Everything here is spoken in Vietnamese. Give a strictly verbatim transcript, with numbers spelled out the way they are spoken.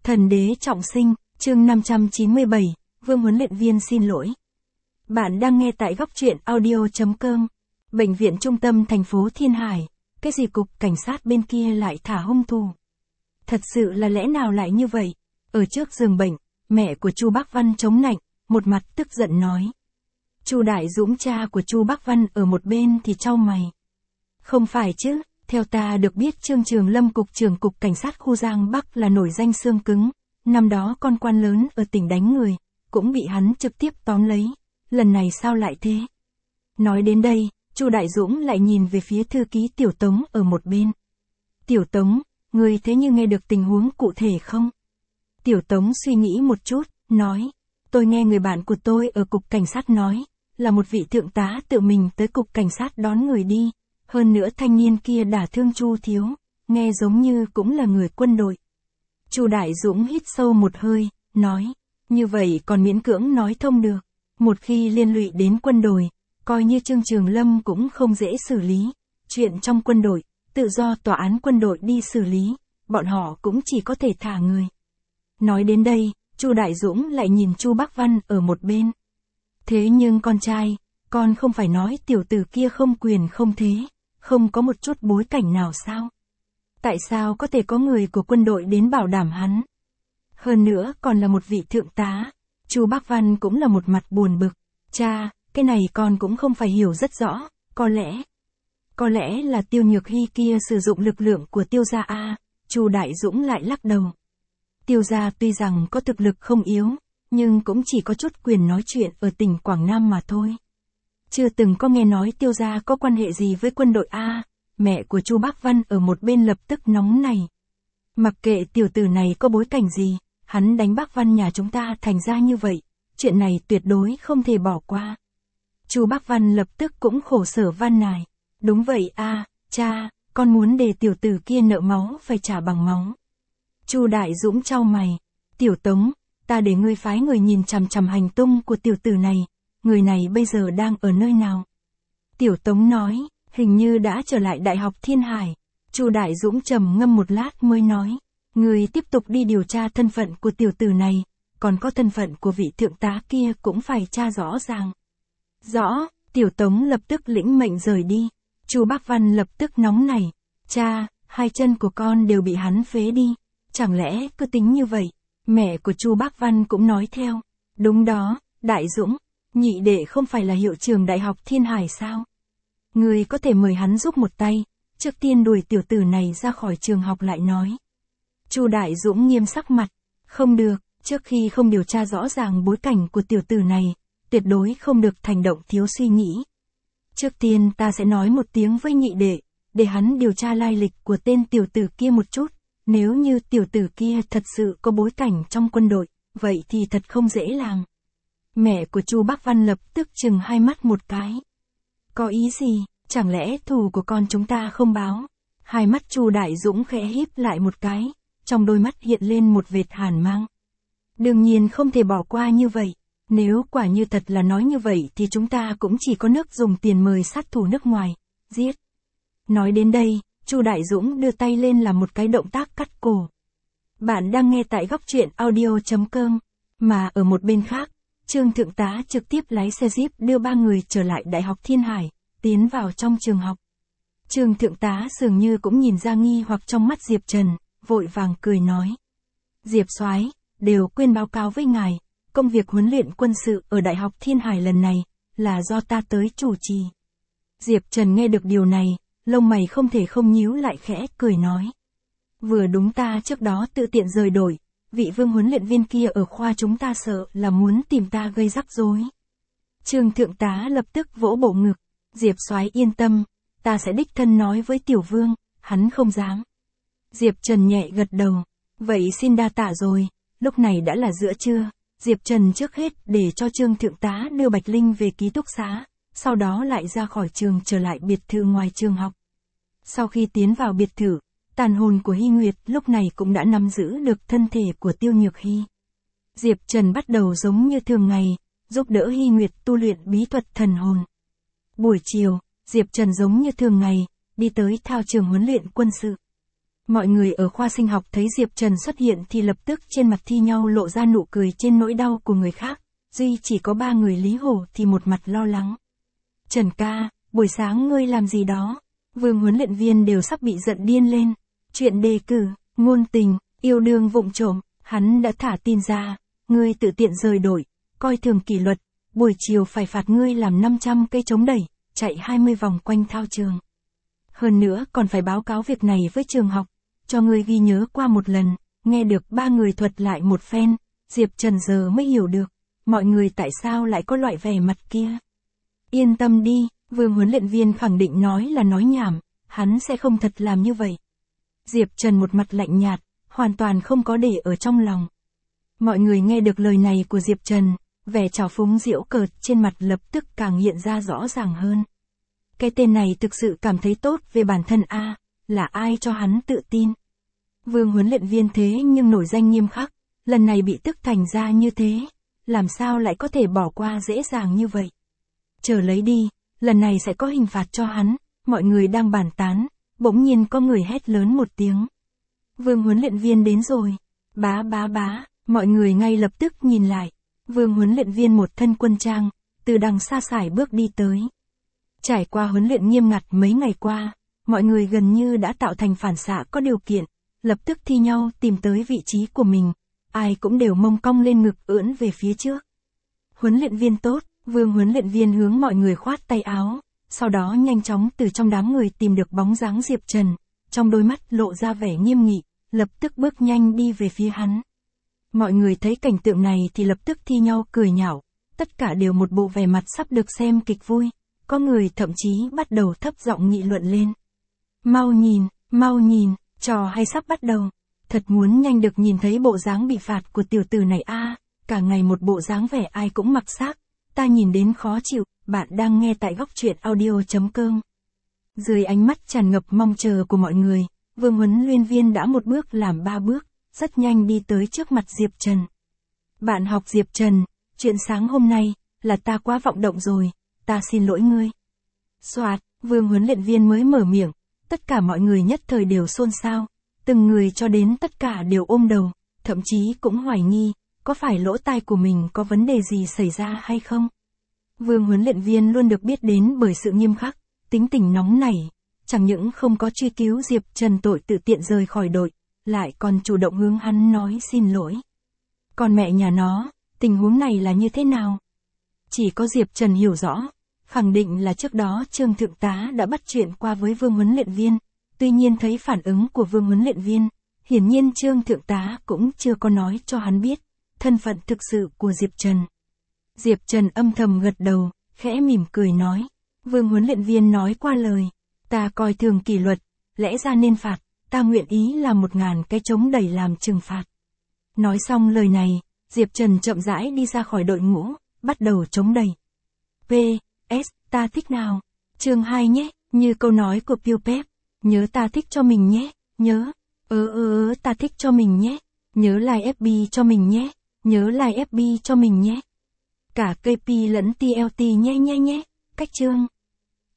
Thần đế trọng sinh, chương năm trăm chín mươi bảy, Vương huấn luyện viên xin lỗi. Bạn đang nghe tại góc truyện audio chấm com. Bệnh viện trung tâm thành phố Thiên Hải, cái gì cục cảnh sát bên kia lại thả hung thủ? Thật sự là lẽ nào lại như vậy? Ở trước giường bệnh, mẹ của Chu Bác Văn chống nạnh, một mặt tức giận nói. Chu Đại Dũng cha của Chu Bác Văn ở một bên thì chau mày. Không phải chứ, theo ta được biết Trương Trường Lâm cục trưởng cục cảnh sát khu Giang Bắc là nổi danh xương cứng, năm đó con quan lớn ở tỉnh đánh người, cũng bị hắn trực tiếp tóm lấy, lần này sao lại thế? Nói đến đây, Chu Đại Dũng lại nhìn về phía thư ký Tiểu Tống ở một bên. Tiểu Tống, người thế như nghe được tình huống cụ thể không? Tiểu Tống suy nghĩ một chút, nói, tôi nghe người bạn của tôi ở cục cảnh sát nói, là một vị thượng tá tự mình tới cục cảnh sát đón người đi, hơn nữa thanh niên kia đả thương Chu thiếu, nghe giống như cũng là người quân đội. Chu Đại Dũng hít sâu một hơi, nói, như vậy còn miễn cưỡng nói thông được, một khi liên lụy đến quân đội, coi như Trương Trường Lâm cũng không dễ xử lý, chuyện trong quân đội, tự do tòa án quân đội đi xử lý, bọn họ cũng chỉ có thể thả người. Nói đến đây, Chu Đại Dũng lại nhìn Chu Bác Văn ở một bên. Thế nhưng con trai, con không phải nói tiểu tử kia không quyền không thế, không có một chút bối cảnh nào sao? Tại sao có thể có người của quân đội đến bảo đảm hắn? Hơn nữa còn là một vị thượng tá. Chu Bác Văn cũng là một mặt buồn bực. Cha, cái này con cũng không phải hiểu rất rõ, có lẽ... Có lẽ là Tiêu Nhược Hy kia sử dụng lực lượng của Tiêu gia a. Chu Đại Dũng lại lắc đầu. Tiêu gia tuy rằng có thực lực không yếu, nhưng cũng chỉ có chút quyền nói chuyện ở tỉnh Quảng Nam mà thôi. Chưa từng có nghe nói Tiêu gia có quan hệ gì với quân đội a. Mẹ của Chu Bác Văn ở một bên lập tức nóng này. Mặc kệ tiểu tử này có bối cảnh gì, hắn đánh Bác Văn nhà chúng ta thành ra như vậy, chuyện này tuyệt đối không thể bỏ qua. Chu Bác Văn lập tức cũng khổ sở van nài. Đúng vậy a, cha, con muốn để tiểu tử kia nợ máu phải trả bằng máu. Chu Đại Dũng chau mày. Tiểu Tống, ta để ngươi phái người nhìn chằm chằm hành tung của tiểu tử này, người này bây giờ đang ở nơi nào? Tiểu Tống nói, hình như đã trở lại Đại học Thiên Hải. Chu Đại Dũng trầm ngâm một lát mới nói, ngươi tiếp tục đi điều tra thân phận của tiểu tử này, còn có thân phận của vị thượng tá kia cũng phải tra rõ ràng. Rõ, Tiểu Tống lập tức lĩnh mệnh rời đi. Chu Bác Văn lập tức nóng nảy, cha, hai chân của con đều bị hắn phế đi, chẳng lẽ cứ tính như vậy? Mẹ của Chu Bác Văn cũng nói theo, đúng đó, Đại Dũng, nhị đệ không phải là hiệu trưởng Đại học Thiên Hải sao? Người có thể mời hắn giúp một tay, trước tiên đuổi tiểu tử này ra khỏi trường học lại nói. Chu Đại Dũng nghiêm sắc mặt, không được, trước khi không điều tra rõ ràng bối cảnh của tiểu tử này, tuyệt đối không được hành động thiếu suy nghĩ. Trước tiên ta sẽ nói một tiếng với nhị đệ, để hắn điều tra lai lịch của tên tiểu tử kia một chút, nếu như tiểu tử kia thật sự có bối cảnh trong quân đội, vậy thì thật không dễ làm. Mẹ của Chu Bác Văn lập tức chừng hai mắt một cái. Có ý gì, chẳng lẽ thù của con chúng ta không báo? Hai mắt Chu Đại Dũng khẽ híp lại một cái, trong đôi mắt hiện lên một vệt hàn mang. Đương nhiên không thể bỏ qua như vậy. Nếu quả như thật là nói như vậy thì chúng ta cũng chỉ có nước dùng tiền mời sát thủ nước ngoài, giết. Nói đến đây, Chu Đại Dũng đưa tay lên làm một cái động tác cắt cổ. Bạn đang nghe tại góc truyện audio chấm com, mà ở một bên khác, Trương Thượng tá trực tiếp lái xe Jeep đưa ba người trở lại Đại học Thiên Hải, tiến vào trong trường học. Trương Thượng tá dường như cũng nhìn ra nghi hoặc trong mắt Diệp Trần, vội vàng cười nói. Diệp soái, đều quên báo cáo với ngài. Công việc huấn luyện quân sự ở Đại học Thiên Hải lần này, là do ta tới chủ trì. Diệp Trần nghe được điều này, lông mày không thể không nhíu lại khẽ cười nói. Vừa đúng ta trước đó tự tiện rời đổi, vị Vương huấn luyện viên kia ở khoa chúng ta sợ là muốn tìm ta gây rắc rối. Trương Thượng tá lập tức vỗ bộ ngực, Diệp soái yên tâm, ta sẽ đích thân nói với Tiểu Vương, hắn không dám. Diệp Trần nhẹ gật đầu, vậy xin đa tạ rồi, lúc này đã là giữa trưa. Diệp Trần trước hết để cho Trương Thượng tá đưa Bạch Linh về ký túc xá, sau đó lại ra khỏi trường trở lại biệt thự ngoài trường học. Sau khi tiến vào biệt thự, tàn hồn của Hy Nguyệt lúc này cũng đã nắm giữ được thân thể của Tiêu Nhược Hy. Diệp Trần bắt đầu giống như thường ngày, giúp đỡ Hy Nguyệt tu luyện bí thuật thần hồn. Buổi chiều, Diệp Trần giống như thường ngày, đi tới thao trường huấn luyện quân sự. Mọi người ở khoa sinh học thấy Diệp Trần xuất hiện thì lập tức trên mặt thi nhau lộ ra nụ cười trên nỗi đau của người khác, duy chỉ có ba người Lý Hổ thì một mặt lo lắng. Trần ca, buổi sáng ngươi làm gì đó? Vương huấn luyện viên đều sắp bị giận điên lên. Chuyện đề cử, ngôn tình, yêu đương vụng trộm, hắn đã thả tin ra, ngươi tự tiện rời đội, coi thường kỷ luật, buổi chiều phải phạt ngươi làm năm trăm cây chống đẩy, chạy hai mươi vòng quanh thao trường. Hơn nữa còn phải báo cáo việc này với trường học, cho ngươi ghi nhớ qua một lần. Nghe được ba người thuật lại một phen, Diệp Trần giờ mới hiểu được, mọi người tại sao lại có loại vẻ mặt kia. Yên tâm đi, Vương huấn luyện viên khẳng định nói là nói nhảm, hắn sẽ không thật làm như vậy. Diệp Trần một mặt lạnh nhạt, hoàn toàn không có để ở trong lòng. Mọi người nghe được lời này của Diệp Trần, vẻ trào phúng giễu cợt trên mặt lập tức càng hiện ra rõ ràng hơn. Cái tên này thực sự cảm thấy tốt về bản thân a, là ai cho hắn tự tin. Vương huấn luyện viên thế nhưng nổi danh nghiêm khắc, lần này bị tức thành ra như thế, làm sao lại có thể bỏ qua dễ dàng như vậy. Chờ lấy đi, lần này sẽ có hình phạt cho hắn. Mọi người đang bàn tán, bỗng nhiên có người hét lớn một tiếng. Vương huấn luyện viên đến rồi. Bá bá bá, mọi người ngay lập tức nhìn lại. Vương huấn luyện viên một thân quân trang, từ đằng xa sải bước đi tới. Trải qua huấn luyện nghiêm ngặt mấy ngày qua, mọi người gần như đã tạo thành phản xạ có điều kiện, lập tức thi nhau tìm tới vị trí của mình. Ai cũng đều mông cong lên ngực ưỡn về phía trước. Huấn luyện viên tốt, Vương huấn luyện viên hướng mọi người khoát tay áo, sau đó nhanh chóng từ trong đám người tìm được bóng dáng Diệp Trần, trong đôi mắt lộ ra vẻ nghiêm nghị, lập tức bước nhanh đi về phía hắn. Mọi người thấy cảnh tượng này thì lập tức thi nhau cười nhạo, tất cả đều một bộ vẻ mặt sắp được xem kịch vui, có người thậm chí bắt đầu thấp giọng nghị luận lên. Mau nhìn, mau nhìn, trò hay sắp bắt đầu, thật muốn nhanh được nhìn thấy bộ dáng bị phạt của tiểu tử này a, cả ngày một bộ dáng vẻ ai cũng mặc xác, ta nhìn đến khó chịu. Bạn đang nghe tại góc truyện audio chấm com. Dưới ánh mắt tràn ngập mong chờ của mọi người, Vương huấn luyện viên đã một bước làm ba bước, rất nhanh đi tới trước mặt Diệp Trần. Bạn học Diệp Trần, chuyện sáng hôm nay, là ta quá vọng động rồi, ta xin lỗi ngươi. Soạt, Vương huấn luyện viên mới mở miệng, tất cả mọi người nhất thời đều xôn xao, từng người cho đến tất cả đều ôm đầu, thậm chí cũng hoài nghi, có phải lỗ tai của mình có vấn đề gì xảy ra hay không. Vương huấn luyện viên luôn được biết đến bởi sự nghiêm khắc, tính tình nóng nảy, chẳng những không có truy cứu Diệp Trần tội tự tiện rời khỏi đội, lại còn chủ động hướng hắn nói xin lỗi. Còn mẹ nhà nó, tình huống này là như thế nào? Chỉ có Diệp Trần hiểu rõ, khẳng định là trước đó Trương Thượng tá đã bắt chuyện qua với Vương huấn luyện viên, tuy nhiên thấy phản ứng của Vương huấn luyện viên, hiển nhiên Trương Thượng tá cũng chưa có nói cho hắn biết thân phận thực sự của Diệp Trần. Diệp Trần âm thầm gật đầu, khẽ mỉm cười nói. Vương huấn luyện viên nói qua lời. Ta coi thường kỷ luật, lẽ ra nên phạt, ta nguyện ý làm một ngàn cái chống đẩy làm trừng phạt. Nói xong lời này, Diệp Trần chậm rãi đi ra khỏi đội ngũ, bắt đầu chống đẩy. P S ta thích nào? Chương hai nhé, như câu nói của Piu Pep. Nhớ ta thích cho mình nhé, nhớ. Ơ ơ ơ ta thích cho mình nhé. Nhớ like ép bê cho mình nhé. Nhớ like ép bê cho mình nhé. Cả ca pê lẫn tê lờ tê nhé nhé nhé. Cách chương.